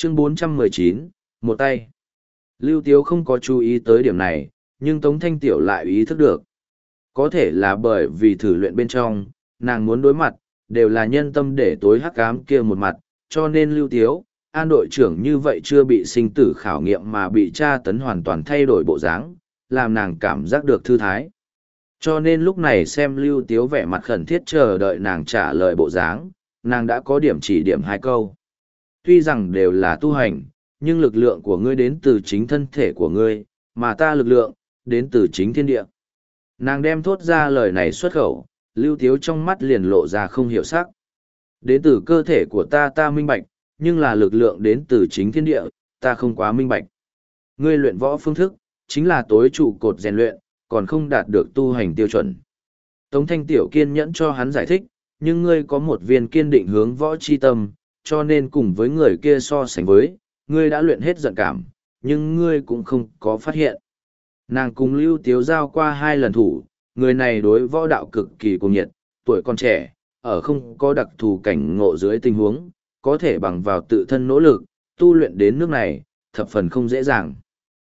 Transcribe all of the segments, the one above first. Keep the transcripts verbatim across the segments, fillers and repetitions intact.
Chương bốn trăm mười chín, một tay. Lưu Tiếu không có chú ý tới điểm này, nhưng Tống Thanh Tiểu lại ý thức được. Có thể là bởi vì thử luyện bên trong, nàng muốn đối mặt, đều là nhân tâm để tối hắc ám kia một mặt, cho nên Lưu Tiếu, An đội trưởng như vậy chưa bị sinh tử khảo nghiệm mà bị tra tấn hoàn toàn thay đổi bộ dáng, làm nàng cảm giác được thư thái. Cho nên lúc này xem Lưu Tiếu vẻ mặt khẩn thiết chờ đợi nàng trả lời bộ dáng, nàng đã có điểm chỉ điểm hai câu. Tuy rằng đều là tu hành, nhưng lực lượng của ngươi đến từ chính thân thể của ngươi, mà ta lực lượng, đến từ chính thiên địa. Nàng đem thốt ra lời này xuất khẩu, Lưu Tiếu trong mắt liền lộ ra không hiểu sắc. Đến từ cơ thể của ta ta minh bạch, nhưng là lực lượng đến từ chính thiên địa, ta không quá minh bạch. Ngươi luyện võ phương thức, chính là tối trụ cột rèn luyện, còn không đạt được tu hành tiêu chuẩn. Tống Thanh Tiểu kiên nhẫn cho hắn giải thích, nhưng ngươi có một viên kiên định hướng võ chi tâm, cho nên cùng với người kia so sánh với, ngươi đã luyện hết giận cảm, nhưng ngươi cũng không có phát hiện. Nàng cùng Lưu Tiếu giao qua hai lần thủ, người này đối võ đạo cực kỳ cuồng nhiệt, tuổi còn trẻ, ở không có đặc thù cảnh ngộ dưới tình huống, có thể bằng vào tự thân nỗ lực, tu luyện đến nước này, thập phần không dễ dàng.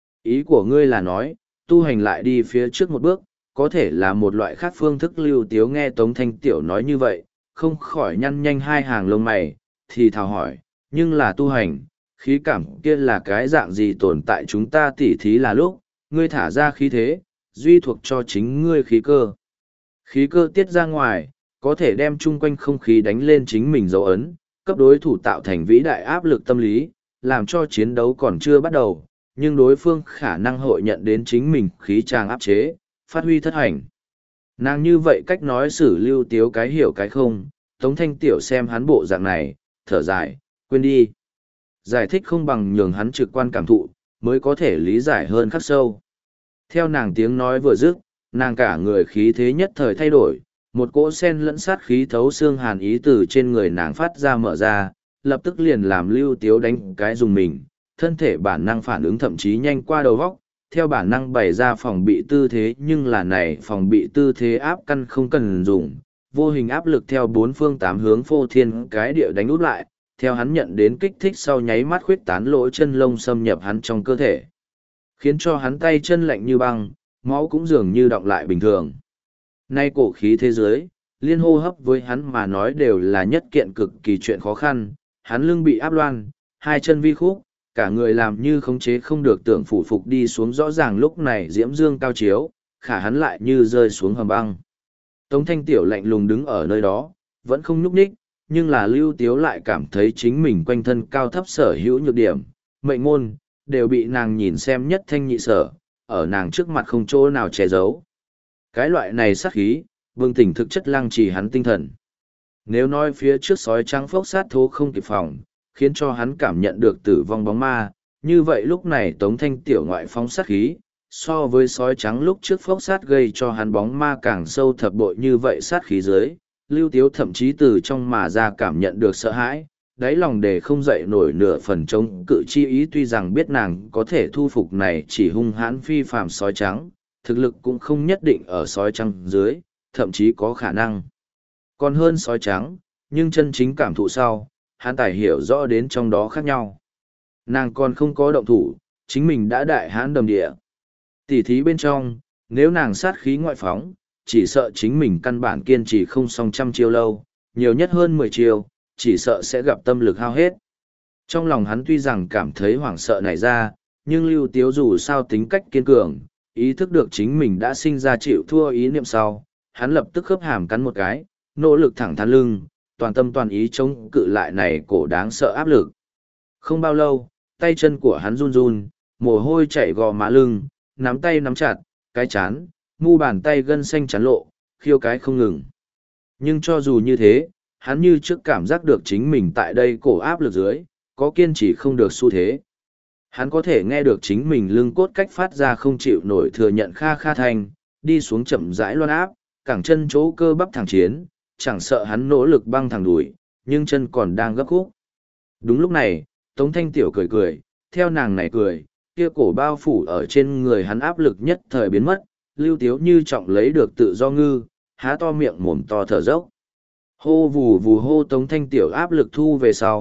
Ý của ngươi là nói, tu hành lại đi phía trước một bước, có thể là một loại khác phương thức. Lưu Tiếu nghe Tống Thanh Tiểu nói như vậy, không khỏi nhăn nhanh hai hàng lông mày, thì thào hỏi, nhưng là tu hành, khí cảm kia là cái dạng gì tồn tại chúng ta tỉ thí là lúc, ngươi thả ra khí thế, duy thuộc cho chính ngươi khí cơ. Khí cơ tiết ra ngoài, có thể đem chung quanh không khí đánh lên chính mình dấu ấn, cấp đối thủ tạo thành vĩ đại áp lực tâm lý, làm cho chiến đấu còn chưa bắt đầu, nhưng đối phương khả năng hội nhận đến chính mình khí tràng áp chế, phát huy thất hành. Nàng như vậy cách nói xử Lưu Tiếu cái hiểu cái không, Tống Thanh Tiểu xem hắn bộ dạng này, thở dài, quên đi. Giải thích không bằng nhường hắn trực quan cảm thụ, mới có thể lý giải hơn khắc sâu. Theo nàng tiếng nói vừa dứt, nàng cả người khí thế nhất thời thay đổi, một cỗ sen lẫn sát khí thấu xương hàn ý từ trên người nàng phát ra mở ra, lập tức liền làm Lưu Tiếu đánh cái dùng mình, thân thể bản năng phản ứng thậm chí nhanh qua đầu góc, theo bản năng bày ra phòng bị tư thế, nhưng là này phòng bị tư thế áp căn không cần dùng, vô hình áp lực theo bốn phương tám hướng phô thiên cái địa đánh út lại, theo hắn nhận đến kích thích sau nháy mắt khuyết tán lỗ chân lông xâm nhập hắn trong cơ thể, khiến cho hắn tay chân lạnh như băng, máu cũng dường như đọng lại bình thường. Nay cổ khí thế giới, liên hô hấp với hắn mà nói đều là nhất kiện cực kỳ chuyện khó khăn, hắn lưng bị áp loan, hai chân vi khúc, cả người làm như khống chế không được tưởng phủ phục đi xuống, rõ ràng lúc này diễm dương cao chiếu, khả hắn lại như rơi xuống hầm băng. Tống Thanh Tiểu lạnh lùng đứng ở nơi đó, vẫn không nhúc nhích, nhưng là Lưu Tiếu lại cảm thấy chính mình quanh thân cao thấp sở hữu nhược điểm, mệnh môn, đều bị nàng nhìn xem nhất thanh nhị sở, ở nàng trước mặt không chỗ nào che giấu. Cái loại này sát khí, vương tỉnh thực chất lăng trì hắn tinh thần. Nếu nói phía trước sói trắng phốc sát thố không kịp phòng, khiến cho hắn cảm nhận được tử vong bóng ma, như vậy lúc này Tống Thanh Tiểu ngoại phóng sát khí, so với sói trắng lúc trước phốc sát gây cho hắn bóng ma càng sâu thập bội. Như vậy sát khí dưới, Lưu Tiếu thậm chí từ trong mà ra cảm nhận được sợ hãi, đáy lòng để không dậy nổi nửa phần chống cự chi ý. Tuy rằng biết nàng có thể thu phục này chỉ hung hãn phi phàm sói trắng, thực lực cũng không nhất định ở sói trắng dưới, thậm chí có khả năng còn hơn sói trắng, nhưng chân chính cảm thụ sau, hắn tài hiểu rõ đến trong đó khác nhau. Nàng còn không có động thủ, chính mình đã đại hãn đầm địa. Tỉ thí bên trong, nếu nàng sát khí ngoại phóng, chỉ sợ chính mình căn bản kiên trì không xong trăm chiêu lâu, nhiều nhất hơn mười chiêu, chỉ sợ sẽ gặp tâm lực hao hết. Trong lòng hắn tuy rằng cảm thấy hoảng sợ nảy ra, nhưng Lưu Tiếu dù sao tính cách kiên cường, ý thức được chính mình đã sinh ra chịu thua ý niệm sau, hắn lập tức khớp hàm cắn một cái, nỗ lực thẳng thắn lưng, toàn tâm toàn ý chống cự lại này cổ đáng sợ áp lực. Không bao lâu, tay chân của hắn run run, mồ hôi chảy gò má lưng, nắm tay nắm chặt, cái chán, mu bàn tay gân xanh chắn lộ, khiêu cái không ngừng. Nhưng cho dù như thế, hắn như trước cảm giác được chính mình tại đây cổ áp lực dưới, có kiên trì không được xu thế. Hắn có thể nghe được chính mình lưng cốt cách phát ra không chịu nổi thừa nhận kha kha thành, đi xuống chậm rãi loan áp, cẳng chân chỗ cơ bắp thẳng chiến, chẳng sợ hắn nỗ lực băng thẳng đuổi, nhưng chân còn đang gấp khúc. Đúng lúc này, Tống Thanh Tiểu cười cười, theo nàng này cười, kia cổ bao phủ ở trên người hắn áp lực nhất thời biến mất, Lưu Tiếu như trọng lấy được tự do ngư, há to miệng mồm to thở dốc. Hô vù vù hô Tống Thanh Tiểu áp lực thu về sau,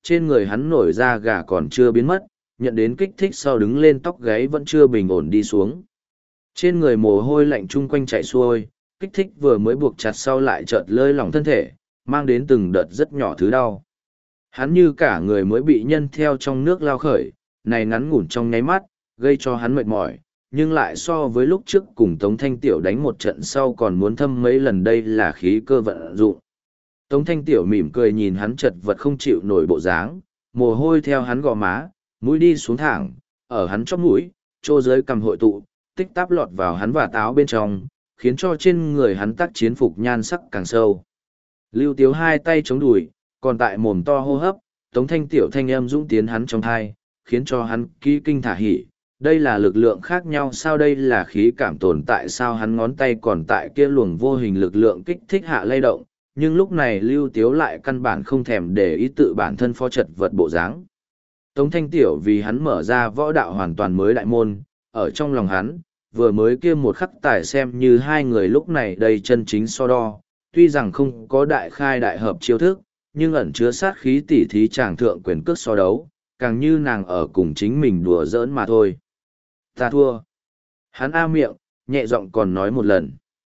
trên người hắn nổi da gà còn chưa biến mất, nhận đến kích thích sau đứng lên tóc gáy vẫn chưa bình ổn đi xuống. Trên người mồ hôi lạnh chung quanh chạy xuôi, kích thích vừa mới buộc chặt sau lại chợt lơi lỏng thân thể, mang đến từng đợt rất nhỏ thứ đau. Hắn như cả người mới bị nhân theo trong nước lao khởi, này ngắn ngủn trong nháy mắt, gây cho hắn mệt mỏi, nhưng lại so với lúc trước cùng Tống Thanh Tiểu đánh một trận sau còn muốn thâm mấy lần, đây là khí cơ vận dụng. Tống Thanh Tiểu mỉm cười nhìn hắn chật vật không chịu nổi bộ dáng, mồ hôi theo hắn gò má, mũi đi xuống thẳng, ở hắn chóp mũi, trô dưới cằm hội tụ, tích táp lọt vào hắn và táo bên trong, khiến cho trên người hắn tác chiến phục nhan sắc càng sâu. Lưu Tiếu hai tay chống đùi, còn tại mồm to hô hấp, Tống Thanh Tiểu thanh âm dũng tiến hắn trong thai, khiến cho hắn ký kinh thả hỉ. Đây là lực lượng khác nhau sao, đây là khí cảm tồn tại sao, hắn ngón tay còn tại kia luồng vô hình lực lượng kích thích hạ lay động, nhưng lúc này Lưu Tiếu lại căn bản không thèm để ý tự bản thân phó chật vật bộ dáng. Tống Thanh Tiểu vì hắn mở ra võ đạo hoàn toàn mới đại môn, ở trong lòng hắn, vừa mới kia một khắc tài xem như hai người lúc này đầy chân chính so đo, tuy rằng không có đại khai đại hợp chiêu thức, nhưng ẩn chứa sát khí tỉ thí tràng thượng quyền cước so đấu, càng như nàng ở cùng chính mình đùa giỡn mà thôi. Ta thua. Hắn a miệng, nhẹ giọng còn nói một lần.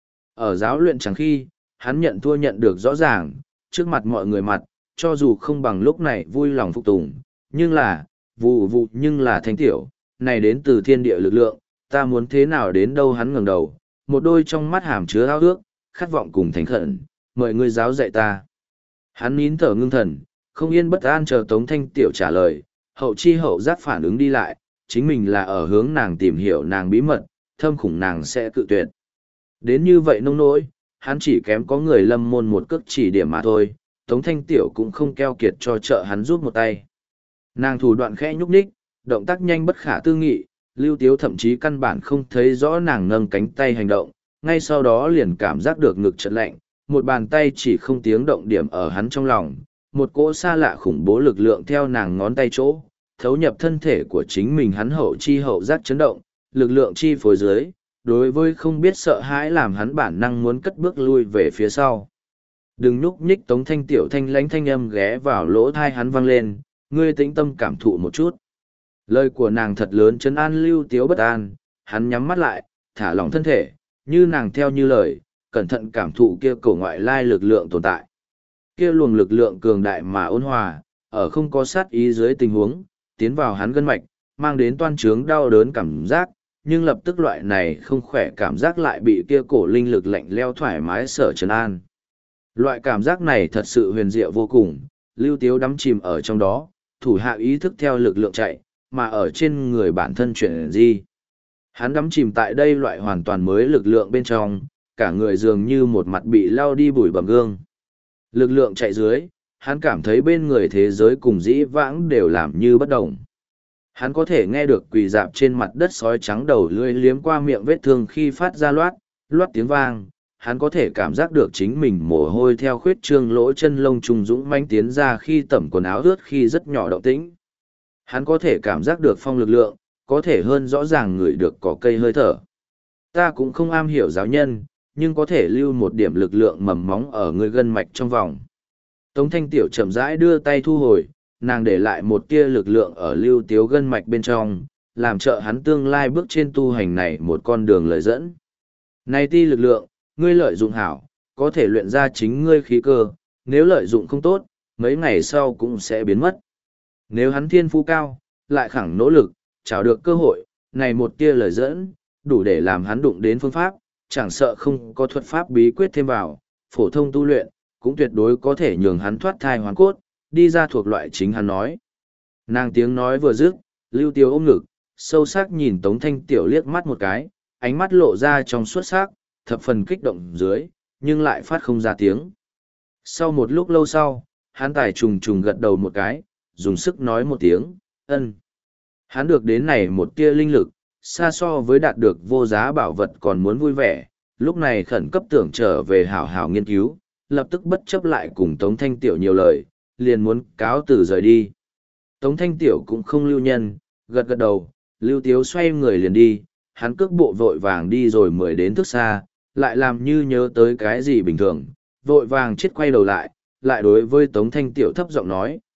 Ở giáo luyện chẳng khi, hắn nhận thua nhận được rõ ràng, trước mặt mọi người mặt, cho dù không bằng lúc này vui lòng phục tùng, nhưng là, vụ vụ nhưng là Thanh Tiểu, này đến từ thiên địa lực lượng, ta muốn thế nào đến đâu, hắn ngẩng đầu, một đôi trong mắt hàm chứa ao ước, khát vọng cùng thành khẩn, mời ngươi giáo dạy ta. Hắn nín thở ngưng thần, không yên bất an chờ Tống Thanh Tiểu trả lời, hậu chi hậu giác phản ứng đi lại, chính mình là ở hướng nàng tìm hiểu nàng bí mật, thâm khủng nàng sẽ cự tuyệt. Đến như vậy nông nỗi, hắn chỉ kém có người lâm môn một cước chỉ điểm mà thôi, Tống Thanh Tiểu cũng không keo kiệt cho trợ hắn giúp một tay. Nàng thủ đoạn khẽ nhúc nhích, động tác nhanh bất khả tư nghị, Lưu Tiếu thậm chí căn bản không thấy rõ nàng nâng cánh tay hành động, ngay sau đó liền cảm giác được ngực chợt lạnh, một bàn tay chỉ không tiếng động điểm ở hắn trong lòng, một cỗ xa lạ khủng bố lực lượng theo nàng ngón tay chỗ, thấu nhập thân thể của chính mình, hắn hậu chi hậu giác chấn động, lực lượng chi phối dưới, đối với không biết sợ hãi làm hắn bản năng muốn cất bước lui về phía sau. Đừng nhúc nhích, Tống Thanh Tiểu thanh lãnh thanh âm ghé vào lỗ thai hắn vang lên, ngươi tĩnh tâm cảm thụ một chút. Lời của nàng thật lớn trấn an Lưu Tiếu bất an, hắn nhắm mắt lại, thả lỏng thân thể, như nàng theo như lời, cẩn thận cảm thụ kia cổ ngoại lai lực lượng tồn tại. Kia luồng lực lượng cường đại mà ôn hòa, ở không có sát ý dưới tình huống, tiến vào hắn gân mạch, mang đến toan trướng đau đớn cảm giác, nhưng lập tức loại này không khỏe cảm giác lại bị kia cổ linh lực lạnh leo thoải mái sở trấn an. Loại cảm giác này thật sự huyền diệu vô cùng, Lưu Tiếu đắm chìm ở trong đó, thủ hạ ý thức theo lực lượng chạy, mà ở trên người bản thân chuyện gì. Hắn đắm chìm tại đây loại hoàn toàn mới lực lượng bên trong, cả người dường như một mặt bị lao đi bụi bặm gương. Lực lượng chạy dưới, hắn cảm thấy bên người thế giới cùng dĩ vãng đều làm như bất động. Hắn có thể nghe được quỳ dạp trên mặt đất sói trắng đầu lưỡi liếm qua miệng vết thương khi phát ra loát, loát tiếng vang. Hắn có thể cảm giác được chính mình mồ hôi theo khuyết trương lỗ chân lông trùng dũng manh tiến ra khi tẩm quần áo ướt khi rất nhỏ động tĩnh. Hắn có thể cảm giác được phong lực lượng, có thể hơn rõ ràng ngửi được cỏ cây hơi thở. Ta cũng không am hiểu giáo nhân, nhưng có thể lưu một điểm lực lượng mầm móng ở người gân mạch trong vòng. Tống Thanh Tiểu chậm rãi đưa tay thu hồi, nàng để lại một tia lực lượng ở Lưu Tiếu gân mạch bên trong, làm trợ hắn tương lai bước trên tu hành này một con đường lợi dẫn. Này ti lực lượng, ngươi lợi dụng hảo, có thể luyện ra chính ngươi khí cơ, nếu lợi dụng không tốt, mấy ngày sau cũng sẽ biến mất. Nếu hắn thiên phú cao, lại khẳng nỗ lực, chào được cơ hội, này một tia lời dẫn, đủ để làm hắn đụng đến phương pháp, chẳng sợ không có thuật pháp bí quyết thêm vào, phổ thông tu luyện, cũng tuyệt đối có thể nhường hắn thoát thai hoàn cốt, đi ra thuộc loại chính hắn nói. Nàng tiếng nói vừa dứt, Lưu Tiếu ôm ngực, sâu sắc nhìn Tống Thanh Tiểu liếc mắt một cái, ánh mắt lộ ra trong suốt sắc, thập phần kích động dưới, nhưng lại phát không ra tiếng. Sau một lúc lâu sau, hắn tài trùng trùng gật đầu một cái, dùng sức nói một tiếng, ân. Hắn được đến này một tia linh lực, xa so với đạt được vô giá bảo vật còn muốn vui vẻ, lúc này khẩn cấp tưởng trở về hảo hảo nghiên cứu, lập tức bất chấp lại cùng Tống Thanh Tiểu nhiều lời, liền muốn cáo từ rời đi. Tống Thanh Tiểu cũng không lưu nhân, gật gật đầu, Lưu Tiếu xoay người liền đi, hắn cước bộ vội vàng đi rồi mới đến thước xa, lại làm như nhớ tới cái gì bình thường, vội vàng chết quay đầu lại, lại đối với Tống Thanh Tiểu thấp giọng nói,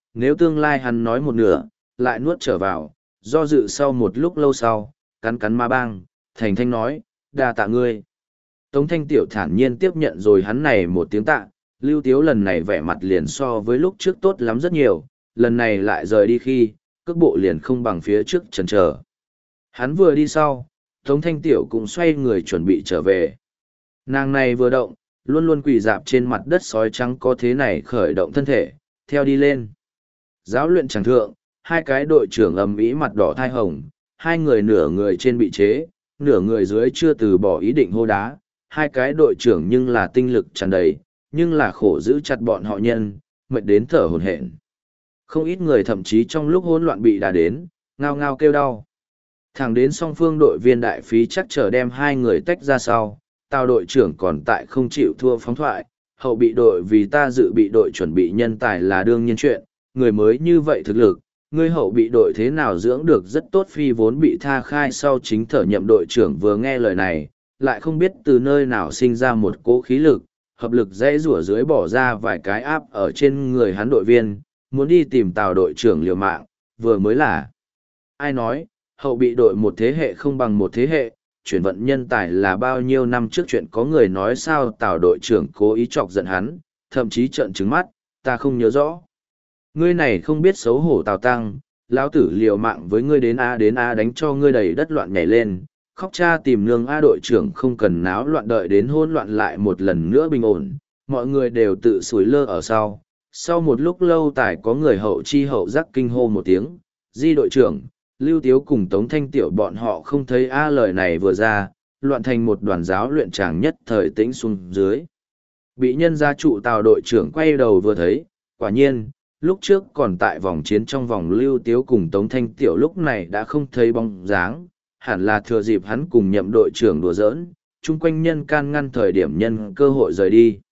nếu tương lai hắn nói một nửa, lại nuốt trở vào, do dự sau một lúc lâu sau, cắn cắn ma bang, thành thanh nói, đa tạ ngươi. Tống thanh tiểu thản nhiên tiếp nhận rồi hắn này một tiếng tạ, Lưu Tiếu lần này vẻ mặt liền so với lúc trước tốt lắm rất nhiều, lần này lại rời đi khi, cước bộ liền không bằng phía trước chần chờ. Hắn vừa đi sau, Tống thanh tiểu cũng xoay người chuẩn bị trở về. Nàng này vừa động, luôn luôn quỳ dạp trên mặt đất sói trắng có thế này khởi động thân thể, theo đi lên. Giáo luyện chẳng thượng, hai cái đội trưởng ầm ĩ mặt đỏ thai hồng, hai người nửa người trên bị chế, nửa người dưới chưa từ bỏ ý định hô đá, hai cái đội trưởng nhưng là tinh lực tràn đầy, nhưng là khổ giữ chặt bọn họ nhân, mệt đến thở hổn hển. Không ít người thậm chí trong lúc hỗn loạn bị đá đến, ngao ngao kêu đau. Thẳng đến song phương đội viên đại phí chắc chờ đem hai người tách ra sau, tao đội trưởng còn tại không chịu thua phóng thoại, hậu bị đội vì ta dự bị đội chuẩn bị nhân tài là đương nhiên chuyện, người mới như vậy thực lực, người hậu bị đội thế nào dưỡng được rất tốt phi vốn bị tha khai sau chính thở nhậm đội trưởng vừa nghe lời này, lại không biết từ nơi nào sinh ra một cỗ khí lực, hợp lực dễ rủa dưới bỏ ra vài cái áp ở trên người hắn đội viên, muốn đi tìm tào đội trưởng liều mạng, vừa mới là. Ai nói, hậu bị đội một thế hệ không bằng một thế hệ, chuyển vận nhân tài là bao nhiêu năm trước chuyện có người nói sao tào đội trưởng cố ý chọc giận hắn, thậm chí trợn trừng mắt, ta không nhớ rõ. Ngươi này không biết xấu hổ tào tăng, lão tử liều mạng với ngươi đến A đến A đánh cho ngươi đầy đất loạn nhảy lên, khóc cha tìm nương A đội trưởng không cần náo loạn đợi đến hỗn loạn lại một lần nữa bình ổn, mọi người đều tự sủi lơ ở sau. Sau một lúc lâu tài có người hậu chi hậu giác kinh hô một tiếng, di đội trưởng, Lưu Tiếu cùng Tống Thanh Tiểu bọn họ không thấy A lời này vừa ra, loạn thành một đoàn giáo luyện tràng nhất thời tĩnh xuống dưới. Bị nhân gia trụ tào đội trưởng quay đầu vừa thấy, quả nhiên, lúc trước còn tại vòng chiến trong vòng Lưu Tiếu cùng Tống Thanh Tiểu lúc này đã không thấy bóng dáng, hẳn là thừa dịp hắn cùng nhậm đội trưởng đùa giỡn, chung quanh nhân can ngăn thời điểm nhân cơ hội rời đi.